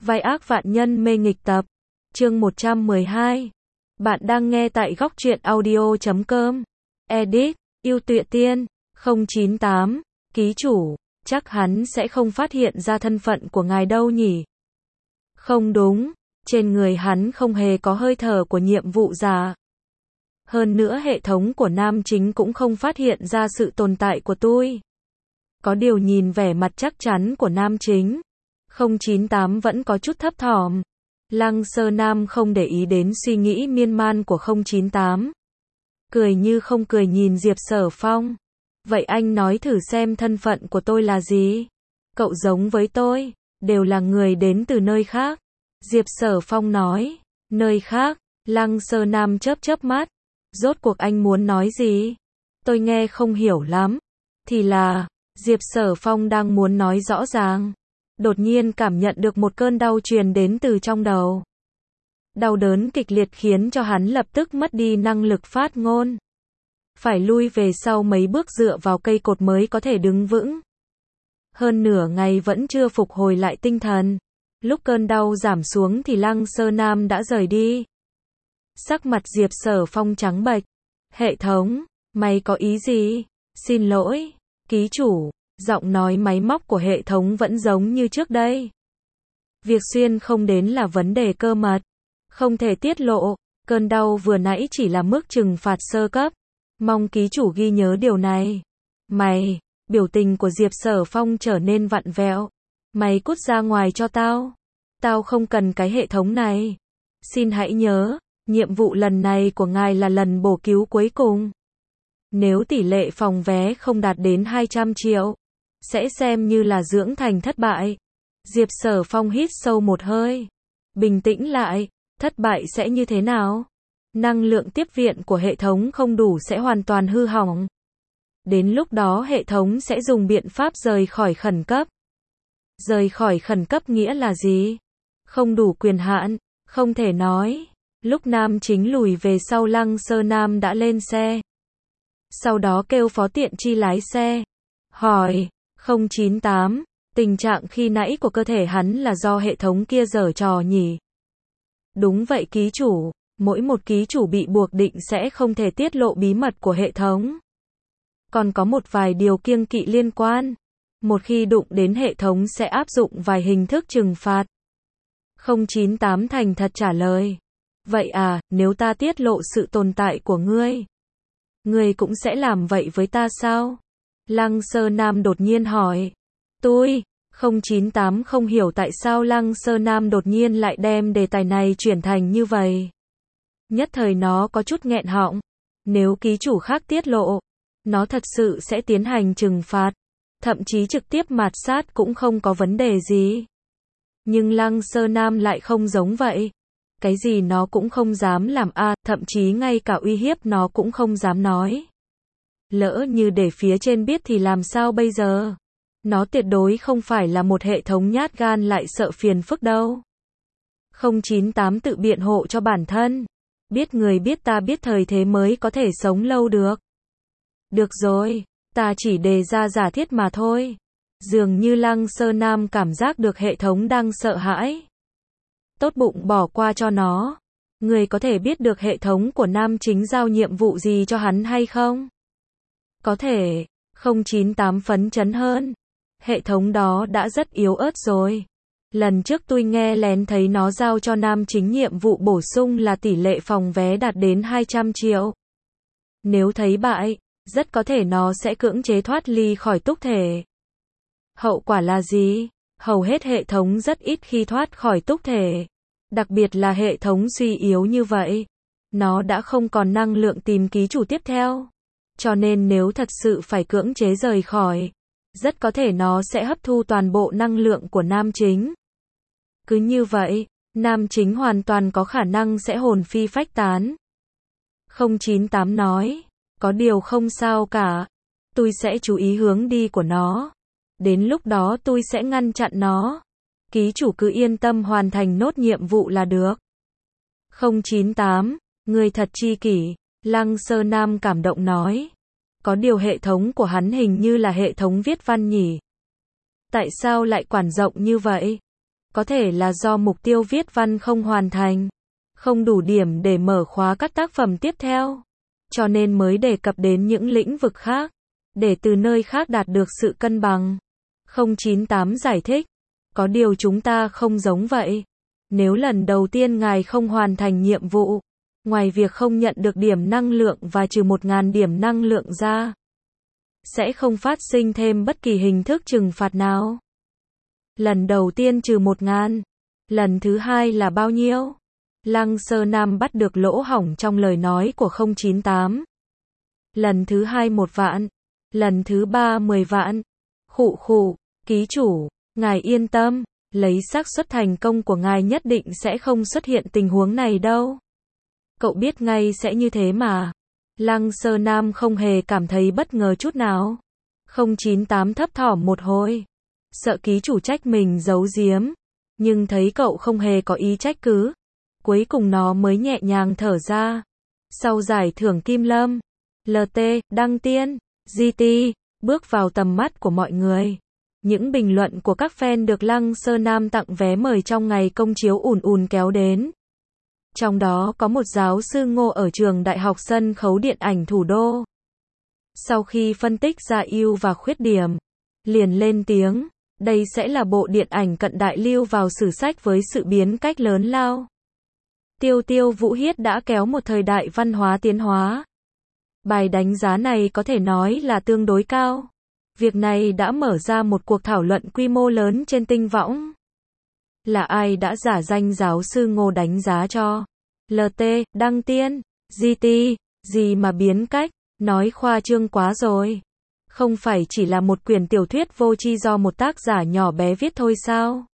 Vai ác vạn nhân mê nghịch tập. Chương 112. Bạn đang nghe tại góc truyện audio.com. Edit, Yêu Tuệ Tiên, 098. Ký chủ, chắc hắn sẽ không phát hiện ra thân phận của ngài đâu nhỉ? Không đúng, trên người hắn không hề có hơi thở của nhiệm vụ giả. Hơn nữa hệ thống của nam chính cũng không phát hiện ra sự tồn tại của tôi. Có điều nhìn vẻ mặt chắc chắn của nam chính, 098 vẫn có chút thấp thỏm. Lăng Sơ Nam không để ý đến suy nghĩ miên man của 098. Cười như không cười nhìn Diệp Sở Phong. Vậy anh nói thử xem thân phận của tôi là gì? Cậu giống với tôi, đều là người đến từ nơi khác. Diệp Sở Phong nói. Nơi khác? Lăng Sơ Nam chớp chớp mắt. Rốt cuộc anh muốn nói gì? Tôi nghe không hiểu lắm. Thì là, Diệp Sở Phong đang muốn nói rõ ràng. Đột nhiên cảm nhận được một cơn đau truyền đến từ trong đầu. Đau đớn kịch liệt khiến cho hắn lập tức mất đi năng lực phát ngôn. Phải lui về sau mấy bước dựa vào cây cột mới có thể đứng vững. Hơn nửa ngày vẫn chưa phục hồi lại tinh thần. Lúc cơn đau giảm xuống thì Lăng Sơ Nam đã rời đi. Sắc mặt Diệp Sở Phong trắng bệch. Hệ thống, mày có ý gì? Xin lỗi, ký chủ. Giọng nói máy móc của hệ thống vẫn giống như trước đây. Việc xuyên không đến là vấn đề cơ mật. Không thể tiết lộ. Cơn đau vừa nãy chỉ là mức trừng phạt sơ cấp. Mong ký chủ ghi nhớ điều này. Mày, biểu tình của Diệp Sở Phong trở nên vặn vẹo. Mày cút ra ngoài cho tao. Tao không cần cái hệ thống này. Xin hãy nhớ, nhiệm vụ lần này của ngài là lần bổ cứu cuối cùng. Nếu tỷ lệ phòng vé không đạt đến 200 triệu, sẽ xem như là dưỡng thành thất bại. Diệp Sở Phong hít sâu một hơi. Bình tĩnh lại, thất bại sẽ như thế nào? Năng lượng tiếp viện của hệ thống không đủ sẽ hoàn toàn hư hỏng. Đến lúc đó hệ thống sẽ dùng biện pháp rời khỏi khẩn cấp. Rời khỏi khẩn cấp nghĩa là gì? Không đủ quyền hạn, không thể nói. Lúc nam chính lùi về sau Lăng Sơ Nam đã lên xe. Sau đó kêu Phó Tiện Chi lái xe. Hỏi, 098, tình trạng khi nãy của cơ thể hắn là do hệ thống kia giở trò nhỉ? Đúng vậy ký chủ, mỗi một ký chủ bị buộc định sẽ không thể tiết lộ bí mật của hệ thống. Còn có một vài điều kiêng kỵ liên quan. Một khi đụng đến hệ thống sẽ áp dụng vài hình thức trừng phạt. 098 thành thật trả lời. Vậy à, nếu ta tiết lộ sự tồn tại của ngươi cũng sẽ làm vậy với ta sao? Lăng Sơ Nam đột nhiên hỏi. Tôi, 098 không hiểu tại sao Lăng Sơ Nam đột nhiên lại đem đề tài này chuyển thành như vậy. Nhất thời nó có chút nghẹn họng. Nếu ký chủ khác tiết lộ, nó thật sự sẽ tiến hành trừng phạt. Thậm chí trực tiếp mạt sát cũng không có vấn đề gì. Nhưng Lăng Sơ Nam lại không giống vậy. Cái gì nó cũng không dám làm thậm chí ngay cả uy hiếp nó cũng không dám nói. Lỡ như để phía trên biết thì làm sao bây giờ? Nó tuyệt đối không phải là một hệ thống nhát gan lại sợ phiền phức đâu. 098 tự biện hộ cho bản thân. Biết người biết ta biết thời thế mới có thể sống lâu được. Được rồi, ta chỉ đề ra giả thiết mà thôi. Dường như Lăng Sơ Nam cảm giác được hệ thống đang sợ hãi. Tốt bụng bỏ qua cho nó. Người có thể biết được hệ thống của nam chính giao nhiệm vụ gì cho hắn hay không? Có thể, 098 phấn chấn hơn. Hệ thống đó đã rất yếu ớt rồi. Lần trước tôi nghe lén thấy nó giao cho nam chính nhiệm vụ bổ sung là tỷ lệ phòng vé đạt đến 200 triệu. Nếu thấy bại, rất có thể nó sẽ cưỡng chế thoát ly khỏi túc thể. Hậu quả là gì? Hầu hết hệ thống rất ít khi thoát khỏi túc thể. Đặc biệt là hệ thống suy yếu như vậy. Nó đã không còn năng lượng tìm ký chủ tiếp theo. Cho nên nếu thật sự phải cưỡng chế rời khỏi, rất có thể nó sẽ hấp thu toàn bộ năng lượng của nam chính. Cứ như vậy, nam chính hoàn toàn có khả năng sẽ hồn phi phách tán. 098 nói, có điều không sao cả. Tôi sẽ chú ý hướng đi của nó. Đến lúc đó tôi sẽ ngăn chặn nó. Ký chủ cứ yên tâm hoàn thành nốt nhiệm vụ là được. 098, người thật chi kỷ. Lăng Sơ Nam cảm động nói. Có điều hệ thống của hắn hình như là hệ thống viết văn nhỉ? Tại sao lại quản rộng như vậy? Có thể là do mục tiêu viết văn không hoàn thành, không đủ điểm để mở khóa các tác phẩm tiếp theo, cho nên mới đề cập đến những lĩnh vực khác, để từ nơi khác đạt được sự cân bằng. 098 giải thích, có điều chúng ta không giống vậy. Nếu lần đầu tiên ngài không hoàn thành nhiệm vụ, ngoài việc không nhận được điểm năng lượng và trừ 1.000 điểm năng lượng ra, sẽ không phát sinh thêm bất kỳ hình thức trừng phạt nào. Lần đầu tiên trừ 1.000, lần thứ hai là bao nhiêu? Lăng Sơ Nam bắt được lỗ hổng trong lời nói của 098. Lần thứ hai 1 vạn, lần thứ ba 10 vạn. Khụ khụ, ký chủ, ngài yên tâm, lấy xác suất thành công của ngài nhất định sẽ không xuất hiện tình huống này đâu. Cậu biết ngay sẽ như thế mà. Lăng Sơ Nam không hề cảm thấy bất ngờ chút nào. 098 thấp thỏm một hồi, sợ ký chủ trách mình giấu giếm, nhưng thấy cậu không hề có ý trách cứ, cuối cùng nó mới nhẹ nhàng thở ra. Sau giải thưởng Kim Lâm, LT, Đăng Tiên, GT, bước vào tầm mắt của mọi người. Những bình luận của các fan được Lăng Sơ Nam tặng vé mời trong ngày công chiếu ùn ùn kéo đến. Trong đó có một giáo sư Ngô ở trường Đại học Sân khấu Điện ảnh Thủ đô. Sau khi phân tích ra ưu và khuyết điểm, liền lên tiếng, đây sẽ là bộ điện ảnh cận đại lưu vào sử sách với sự biến cách lớn lao. Tiêu Tiêu Vũ Hiết đã kéo một thời đại văn hóa tiến hóa. Bài đánh giá này có thể nói là tương đối cao. Việc này đã mở ra một cuộc thảo luận quy mô lớn trên tinh võng. Là ai đã giả danh giáo sư Ngô đánh giá cho LT, Đăng Tiên, GT, gì mà biến cách, nói khoa trương quá rồi. Không phải chỉ là một quyển tiểu thuyết vô tri do một tác giả nhỏ bé viết thôi sao?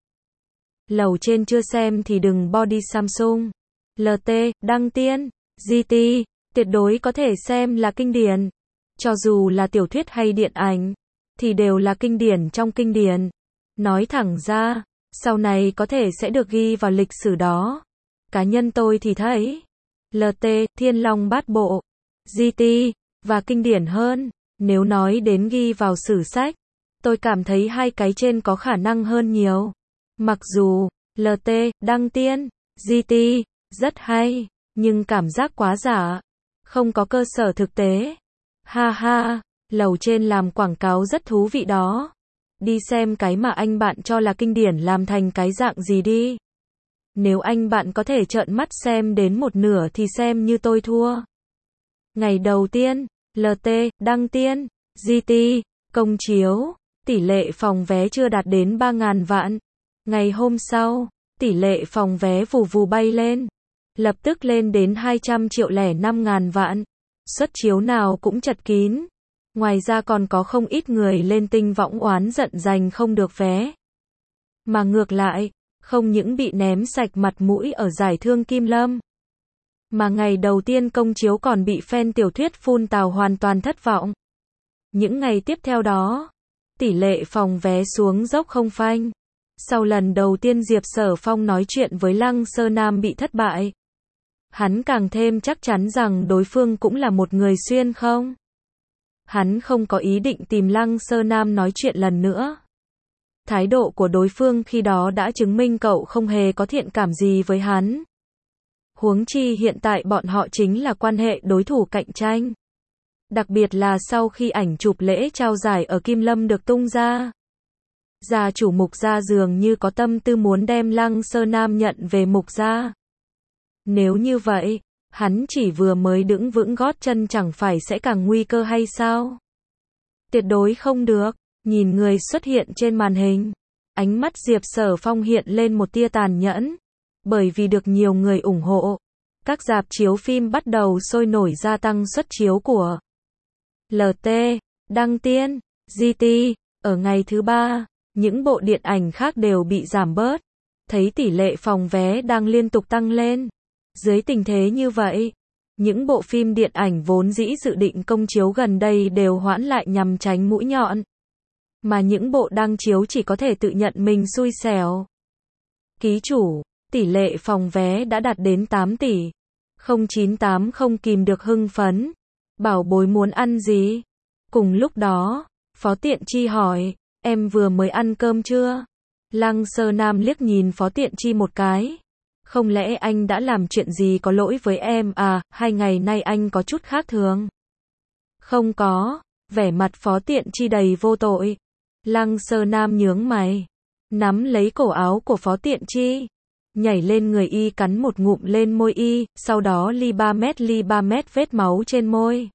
Lầu trên chưa xem thì đừng body Samsung. LT, Đăng Tiên, GT, tuyệt đối có thể xem là kinh điển. Cho dù là tiểu thuyết hay điện ảnh, thì đều là kinh điển trong kinh điển. Nói thẳng ra, sau này có thể sẽ được ghi vào lịch sử đó. Cá nhân tôi thì thấy, LT, Thiên Long Bát Bộ, GT, và kinh điển hơn. Nếu nói đến ghi vào sử sách, tôi cảm thấy hai cái trên có khả năng hơn nhiều. Mặc dù, LT, Đăng Tiên, GT, rất hay, nhưng cảm giác quá giả, không có cơ sở thực tế. Ha ha, lầu trên làm quảng cáo rất thú vị đó. Đi xem cái mà anh bạn cho là kinh điển làm thành cái dạng gì đi. Nếu anh bạn có thể trợn mắt xem đến một nửa thì xem như tôi thua. Ngày đầu tiên, LT, Đăng Tiên, GT, công chiếu, tỷ lệ phòng vé chưa đạt đến 3.000 vạn. Ngày hôm sau, tỷ lệ phòng vé vù vù bay lên, lập tức lên đến 205.000 vạn. Suất chiếu nào cũng chật kín. Ngoài ra còn có không ít người lên tinh võng oán giận giành không được vé. Mà ngược lại, không những bị ném sạch mặt mũi ở giải thưởng Kim Lâm, mà ngày đầu tiên công chiếu còn bị fan tiểu thuyết phun tào hoàn toàn thất vọng. Những ngày tiếp theo đó, tỷ lệ phòng vé xuống dốc không phanh. Sau lần đầu tiên Diệp Sở Phong nói chuyện với Lăng Sơ Nam bị thất bại, hắn càng thêm chắc chắn rằng đối phương cũng là một người xuyên không. Hắn không có ý định tìm Lăng Sơ Nam nói chuyện lần nữa. Thái độ của đối phương khi đó đã chứng minh cậu không hề có thiện cảm gì với hắn. Huống chi hiện tại bọn họ chính là quan hệ đối thủ cạnh tranh. Đặc biệt là sau khi ảnh chụp lễ trao giải ở Kim Lâm được tung ra. Gia chủ Mục Gia dường như có tâm tư muốn đem Lăng Sơ Nam nhận về Mục Gia. Nếu như vậy, hắn chỉ vừa mới đứng vững gót chân chẳng phải sẽ càng nguy cơ hay sao? Tuyệt đối không được. Nhìn người xuất hiện trên màn hình, ánh mắt Diệp Sở Phong hiện lên một tia tàn nhẫn. Bởi vì được nhiều người ủng hộ, các rạp chiếu phim bắt đầu sôi nổi gia tăng suất chiếu của LT, Đăng Tiên, GT. Ở ngày thứ ba, những bộ điện ảnh khác đều bị giảm bớt. Thấy tỷ lệ phòng vé đang liên tục tăng lên. Dưới tình thế như vậy, những bộ phim điện ảnh vốn dĩ dự định công chiếu gần đây đều hoãn lại nhằm tránh mũi nhọn. Mà những bộ đang chiếu chỉ có thể tự nhận mình xui xẻo. Ký chủ, tỷ lệ phòng vé đã đạt đến 8 tỷ. 098 không kìm được hưng phấn. Bảo bối muốn ăn gì? Cùng lúc đó, Phó Tiện Chi hỏi, em vừa mới ăn cơm chưa? Lăng Sơ Nam liếc nhìn Phó Tiện Chi một cái. Không lẽ anh đã làm chuyện gì có lỗi với em à, 2 ngày nay anh có chút khác thường? Không có, vẻ mặt Phó Tiện Chi đầy vô tội. Lăng Sơ Nam nhướng mày, nắm lấy cổ áo của Phó Tiện Chi, nhảy lên người y cắn một ngụm lên môi y, sau đó ly 3 mét vết máu trên môi.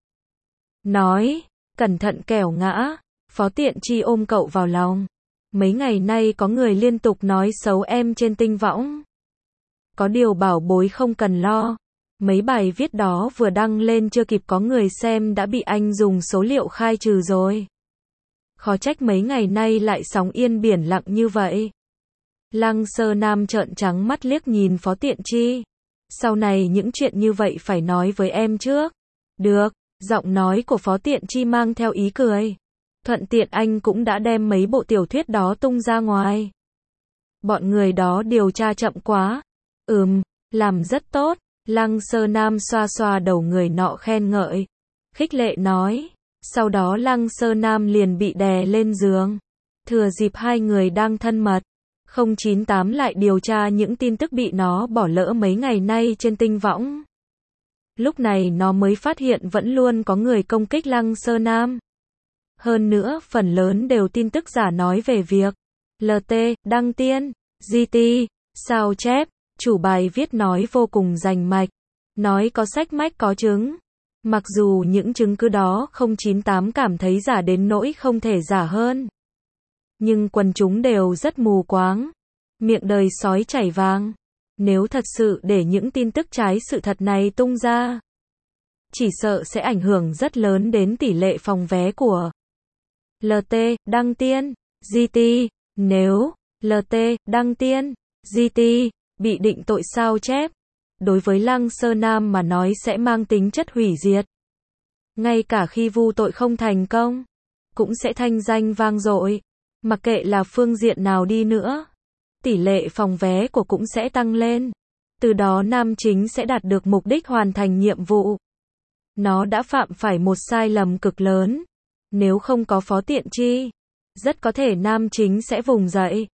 Nói, cẩn thận kẻo ngã. Phó Tiện Chi ôm cậu vào lòng. Mấy ngày nay có người liên tục nói xấu em trên tinh võng. Có điều bảo bối không cần lo. Mấy bài viết đó vừa đăng lên chưa kịp có người xem đã bị anh dùng số liệu khai trừ rồi. Khó trách mấy ngày nay lại sóng yên biển lặng như vậy. Lăng Sơ Nam trợn trắng mắt liếc nhìn Phó Tiện Chi. Sau này những chuyện như vậy phải nói với em trước. Được, giọng nói của Phó Tiện Chi mang theo ý cười. Thuận tiện anh cũng đã đem mấy bộ tiểu thuyết đó tung ra ngoài. Bọn người đó điều tra chậm quá. Làm rất tốt. Lăng Sơ Nam xoa xoa đầu người nọ khen ngợi. Khích lệ nói. Sau đó Lăng Sơ Nam liền bị đè lên giường. Thừa dịp hai người đang thân mật. 098 lại điều tra những tin tức bị nó bỏ lỡ mấy ngày nay trên tinh võng. Lúc này nó mới phát hiện vẫn luôn có người công kích Lăng Sơ Nam. Hơn nữa, phần lớn đều tin tức giả nói về việc LT, đăng tiên, GT, sao chép, chủ bài viết nói vô cùng rành mạch, nói có sách mách có chứng. Mặc dù những chứng cứ đó 098 cảm thấy giả đến nỗi không thể giả hơn. Nhưng quần chúng đều rất mù quáng. Miệng đời sói chảy vàng. Nếu thật sự để những tin tức trái sự thật này tung ra, chỉ sợ sẽ ảnh hưởng rất lớn đến tỷ lệ phòng vé của LT, đăng tiên, GT. Nếu LT, đăng tiên, GT bị định tội sao chép, đối với Lăng Sơ Nam mà nói sẽ mang tính chất hủy diệt. Ngay cả khi vu tội không thành công, cũng sẽ thanh danh vang dội. Mặc kệ là phương diện nào đi nữa, tỷ lệ phòng vé của cũng sẽ tăng lên. Từ đó nam chính sẽ đạt được mục đích hoàn thành nhiệm vụ. Nó đã phạm phải một sai lầm cực lớn. Nếu không có Phó Tiện Chi, rất có thể nam chính sẽ vùng dậy.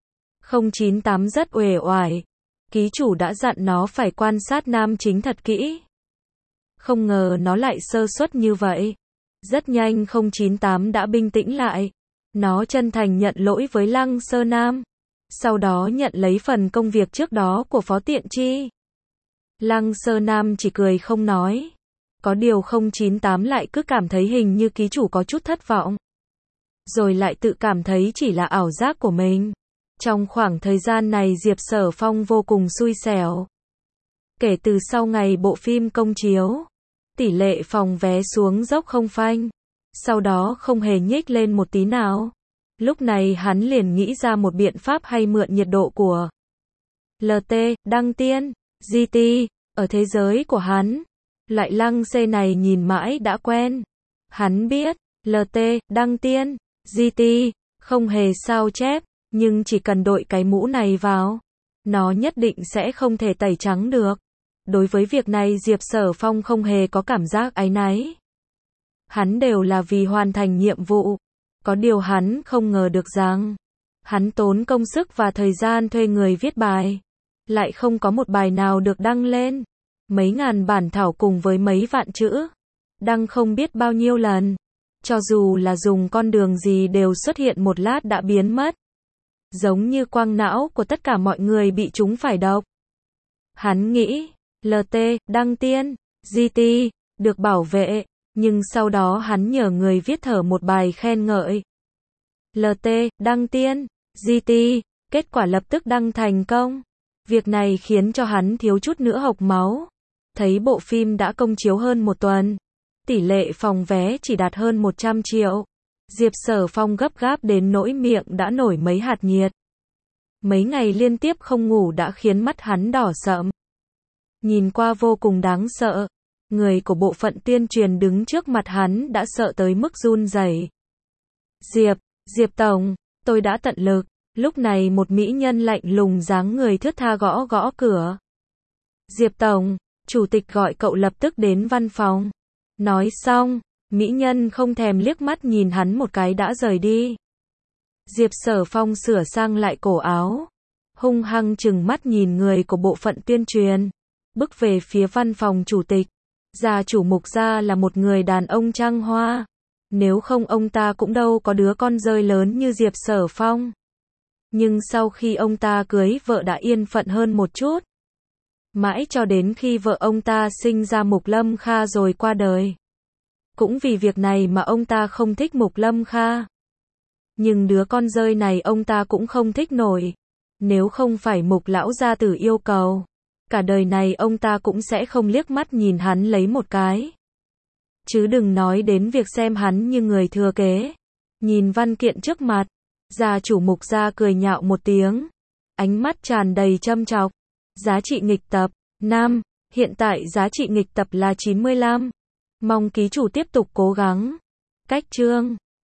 098 rất uể oải. Ký chủ đã dặn nó phải quan sát nam chính thật kỹ. Không ngờ nó lại sơ suất như vậy. Rất nhanh 098 đã bình tĩnh lại. Nó chân thành nhận lỗi với Lăng Sơ Nam. Sau đó nhận lấy phần công việc trước đó của Phó Tiện Chi. Lăng Sơ Nam chỉ cười không nói. Có điều 098 lại cứ cảm thấy hình như ký chủ có chút thất vọng. Rồi lại tự cảm thấy chỉ là ảo giác của mình. Trong khoảng thời gian này Diệp Sở Phong vô cùng xui xẻo. Kể từ sau ngày bộ phim công chiếu, tỷ lệ phòng vé xuống dốc không phanh. Sau đó không hề nhích lên một tí nào. Lúc này hắn liền nghĩ ra một biện pháp hay mượn nhiệt độ của LT, đăng tiên, GT, ở thế giới của hắn. Loại Lăng C này nhìn mãi đã quen. Hắn biết, LT, đăng tiên, GT, không hề sao chép, nhưng chỉ cần đội cái mũ này vào, nó nhất định sẽ không thể tẩy trắng được. Đối với việc này Diệp Sở Phong không hề có cảm giác áy náy. Hắn đều là vì hoàn thành nhiệm vụ. Có điều hắn không ngờ được rằng, hắn tốn công sức và thời gian thuê người viết bài, lại không có một bài nào được đăng lên. Mấy ngàn bản thảo cùng với mấy vạn chữ, đăng không biết bao nhiêu lần. Cho dù là dùng con đường gì đều xuất hiện một lát đã biến mất. Giống như quang não của tất cả mọi người bị trúng phải độc. Hắn nghĩ, LT, đăng tiên, GT, được bảo vệ, nhưng sau đó hắn nhờ người viết thở một bài khen ngợi. LT, đăng tiên, GT, kết quả lập tức đăng thành công. Việc này khiến cho hắn thiếu chút nữa hộc máu. Thấy bộ phim đã công chiếu hơn một tuần, tỷ lệ phòng vé chỉ đạt hơn 100 triệu. Diệp Sở Phong gấp gáp đến nỗi miệng đã nổi mấy hạt nhiệt. Mấy ngày liên tiếp không ngủ đã khiến mắt hắn đỏ sậm. Nhìn qua vô cùng đáng sợ. Người của bộ phận tuyên truyền đứng trước mặt hắn đã sợ tới mức run rẩy. Diệp Tổng, tôi đã tận lực. Lúc này một mỹ nhân lạnh lùng dáng người thướt tha gõ gõ cửa. Diệp Tổng, chủ tịch gọi cậu lập tức đến văn phòng. Nói xong, mỹ nhân không thèm liếc mắt nhìn hắn một cái đã rời đi. Diệp Sở Phong sửa sang lại cổ áo, hung hăng trừng mắt nhìn người của bộ phận tuyên truyền, bước về phía văn phòng chủ tịch. Gia chủ Mục gia là một người đàn ông trăng hoa, nếu không ông ta cũng đâu có đứa con rơi lớn như Diệp Sở Phong. Nhưng sau khi ông ta cưới vợ đã yên phận hơn một chút. Mãi cho đến khi vợ ông ta sinh ra Mục Lâm Kha rồi qua đời. Cũng vì việc này mà ông ta không thích Mục Lâm Kha. Nhưng đứa con rơi này ông ta cũng không thích nổi. Nếu không phải Mục lão gia tử yêu cầu, cả đời này ông ta cũng sẽ không liếc mắt nhìn hắn lấy một cái. Chứ đừng nói đến việc xem hắn như người thừa kế. Nhìn văn kiện trước mặt, gia chủ Mục gia cười nhạo một tiếng, ánh mắt tràn đầy châm chọc. Giá trị nghịch tập 5, hiện tại giá trị nghịch tập là 95. Mong ký chủ tiếp tục cố gắng. Cách chương